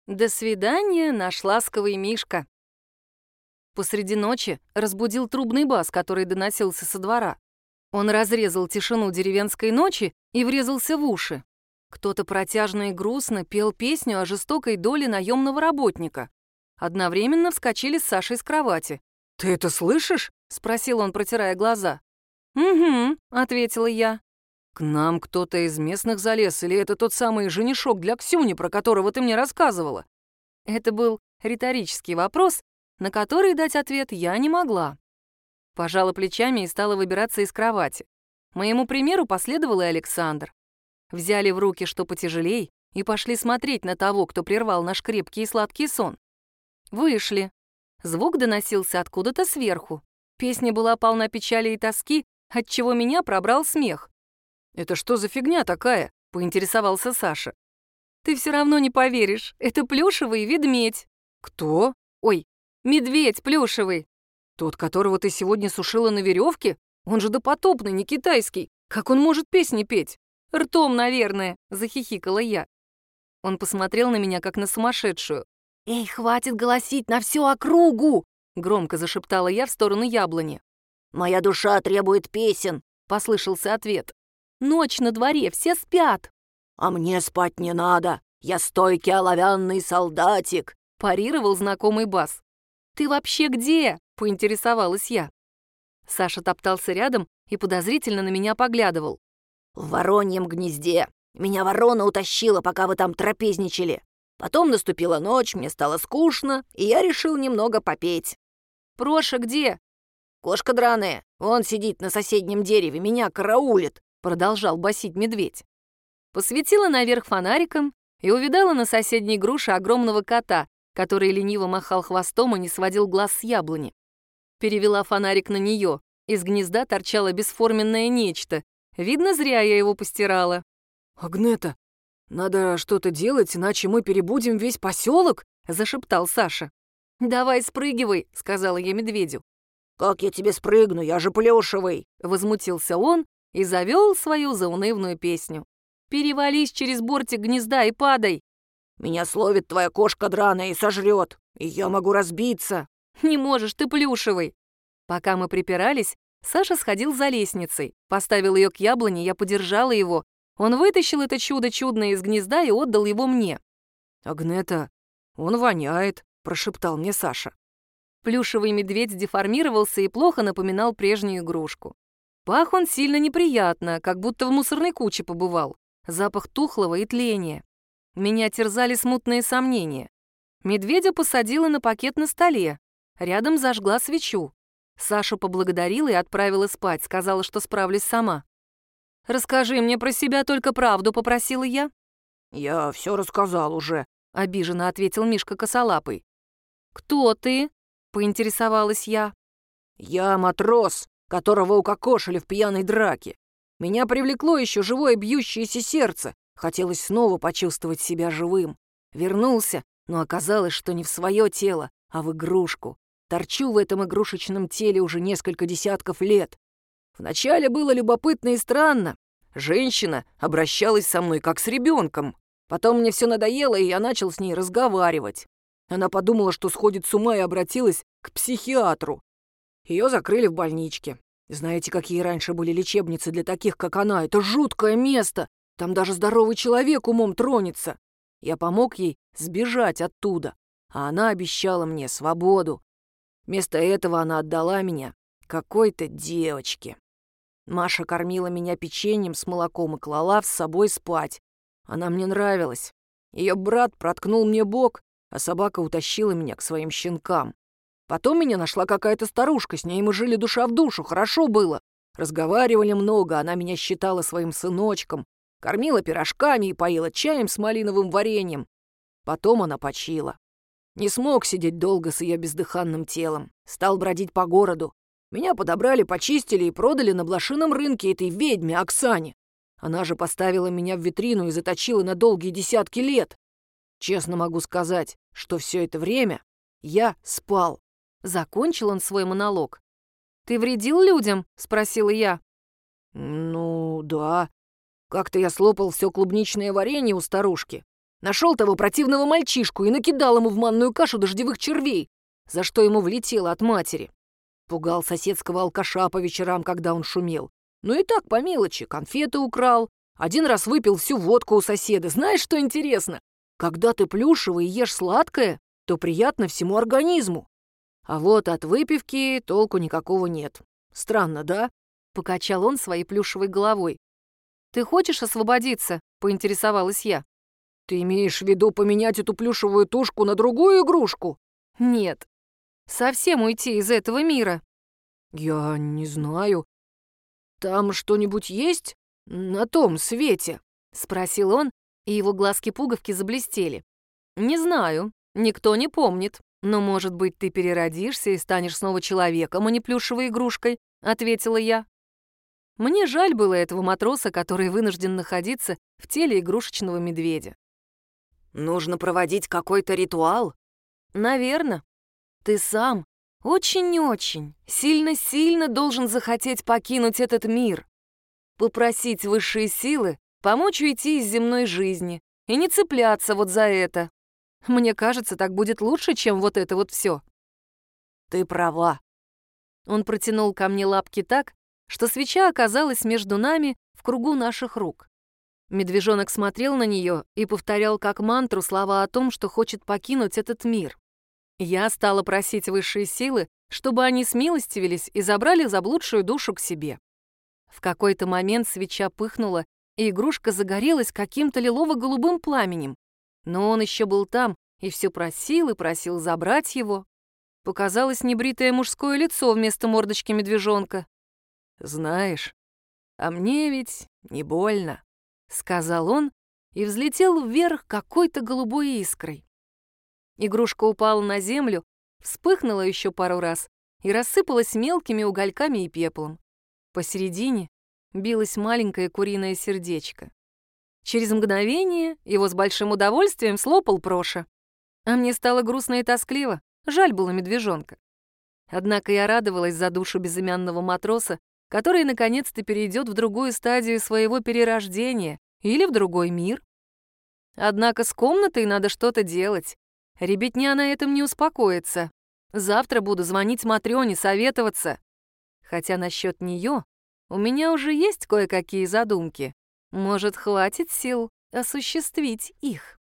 До свидания, наш ласковый Мишка. Посреди ночи разбудил трубный бас, который доносился со двора. Он разрезал тишину деревенской ночи и врезался в уши. Кто-то протяжно и грустно пел песню о жестокой доле наемного работника. Одновременно вскочили с Сашей с кровати. «Ты это слышишь?» — спросил он, протирая глаза. «Угу», — ответила я. «К нам кто-то из местных залез, или это тот самый женишок для Ксюни, про которого ты мне рассказывала?» Это был риторический вопрос, на который дать ответ я не могла. Пожала плечами и стала выбираться из кровати. Моему примеру последовал и Александр. Взяли в руки что потяжелей и пошли смотреть на того, кто прервал наш крепкий и сладкий сон. Вышли. Звук доносился откуда-то сверху. Песня была полна печали и тоски, отчего меня пробрал смех. «Это что за фигня такая?» — поинтересовался Саша. «Ты все равно не поверишь, это плюшевый ведмедь». «Кто?» «Ой, медведь плюшевый». «Тот, которого ты сегодня сушила на веревке? Он же допотопный, не китайский. Как он может песни петь?» «Ртом, наверное», — захихикала я. Он посмотрел на меня, как на сумасшедшую. «Эй, хватит голосить на всю округу!» — громко зашептала я в сторону яблони. «Моя душа требует песен», — послышался ответ. «Ночь на дворе, все спят». «А мне спать не надо, я стойкий оловянный солдатик», — парировал знакомый бас. «Ты вообще где?» — поинтересовалась я. Саша топтался рядом и подозрительно на меня поглядывал. «В вороньем гнезде. Меня ворона утащила, пока вы там трапезничали. Потом наступила ночь, мне стало скучно, и я решил немного попеть». «Проша где?» «Кошка драная, он сидит на соседнем дереве, меня караулит», — продолжал басить медведь. Посветила наверх фонариком и увидала на соседней груше огромного кота, который лениво махал хвостом и не сводил глаз с яблони. Перевела фонарик на нее. Из гнезда торчало бесформенное нечто. Видно, зря я его постирала. «Агнета, надо что-то делать, иначе мы перебудем весь поселок», — зашептал Саша. «Давай спрыгивай», — сказала я медведю. «Как я тебе спрыгну, я же плюшевый», — возмутился он и завел свою заунывную песню. «Перевались через бортик гнезда и падай». «Меня словит твоя кошка драная и сожрет, и я могу разбиться». «Не можешь, ты плюшевый». Пока мы припирались, Саша сходил за лестницей, поставил ее к яблоне, я подержала его. Он вытащил это чудо чудное из гнезда и отдал его мне. «Агнета, он воняет», — прошептал мне Саша. Плюшевый медведь деформировался и плохо напоминал прежнюю игрушку. Пах он сильно неприятно, как будто в мусорной куче побывал. Запах тухлого и тления. Меня терзали смутные сомнения. Медведя посадила на пакет на столе. Рядом зажгла свечу. Сашу поблагодарила и отправила спать, сказала, что справлюсь сама. «Расскажи мне про себя только правду», — попросила я. «Я все рассказал уже», — обиженно ответил Мишка косолапый. «Кто ты?» — поинтересовалась я. «Я матрос, которого укокошили в пьяной драке. Меня привлекло еще живое бьющееся сердце. Хотелось снова почувствовать себя живым. Вернулся, но оказалось, что не в свое тело, а в игрушку. Торчу в этом игрушечном теле уже несколько десятков лет. Вначале было любопытно и странно. Женщина обращалась со мной как с ребенком. Потом мне все надоело, и я начал с ней разговаривать. Она подумала, что сходит с ума, и обратилась к психиатру. Ее закрыли в больничке. Знаете, какие раньше были лечебницы для таких, как она? Это жуткое место. Там даже здоровый человек умом тронется. Я помог ей сбежать оттуда, а она обещала мне свободу. Вместо этого она отдала меня какой-то девочке. Маша кормила меня печеньем с молоком и клала с собой спать. Она мне нравилась. Ее брат проткнул мне бок, а собака утащила меня к своим щенкам. Потом меня нашла какая-то старушка, с ней мы жили душа в душу, хорошо было. Разговаривали много, она меня считала своим сыночком, кормила пирожками и поила чаем с малиновым вареньем. Потом она почила. Не смог сидеть долго с ее бездыханным телом. Стал бродить по городу. Меня подобрали, почистили и продали на блошином рынке этой ведьме Оксане. Она же поставила меня в витрину и заточила на долгие десятки лет. Честно могу сказать, что все это время я спал. Закончил он свой монолог. «Ты вредил людям?» — спросила я. «Ну, да. Как-то я слопал все клубничное варенье у старушки. Нашел того противного мальчишку и накидал ему в манную кашу дождевых червей, за что ему влетело от матери. Пугал соседского алкаша по вечерам, когда он шумел. Ну и так, по мелочи, конфеты украл. Один раз выпил всю водку у соседа. Знаешь, что интересно? Когда ты плюшевый и ешь сладкое, то приятно всему организму. А вот от выпивки толку никакого нет. Странно, да? Покачал он своей плюшевой головой. «Ты хочешь освободиться?» — поинтересовалась я. Ты имеешь в виду поменять эту плюшевую тушку на другую игрушку? «Нет. Совсем уйти из этого мира». Я не знаю. Там что-нибудь есть на том свете? Спросил он, и его глазки-пуговки заблестели. «Не знаю, никто не помнит. Но, может быть, ты переродишься и станешь снова человеком, а не плюшевой игрушкой», — ответила я. Мне жаль было этого матроса, который вынужден находиться в теле игрушечного медведя. Нужно проводить какой-то ритуал? Наверно. Ты сам очень-очень, сильно-сильно должен захотеть покинуть этот мир. Попросить высшие силы помочь уйти из земной жизни и не цепляться вот за это. Мне кажется, так будет лучше, чем вот это вот все. Ты права. Он протянул ко мне лапки так, что свеча оказалась между нами в кругу наших рук. Медвежонок смотрел на нее и повторял как мантру слова о том, что хочет покинуть этот мир. Я стала просить высшие силы, чтобы они смилостивились и забрали заблудшую душу к себе. В какой-то момент свеча пыхнула, и игрушка загорелась каким-то лилово-голубым пламенем. Но он еще был там и все просил и просил забрать его. Показалось небритое мужское лицо вместо мордочки медвежонка. «Знаешь, а мне ведь не больно», — сказал он и взлетел вверх какой-то голубой искрой. Игрушка упала на землю, вспыхнула еще пару раз и рассыпалась мелкими угольками и пеплом. Посередине билось маленькое куриное сердечко. Через мгновение его с большим удовольствием слопал Проша. А мне стало грустно и тоскливо, жаль было медвежонка. Однако я радовалась за душу безымянного матроса, который наконец-то перейдет в другую стадию своего перерождения или в другой мир. Однако с комнатой надо что-то делать. Ребятня на этом не успокоится. Завтра буду звонить Матрёне, советоваться. Хотя насчет нее у меня уже есть кое-какие задумки. Может, хватит сил осуществить их.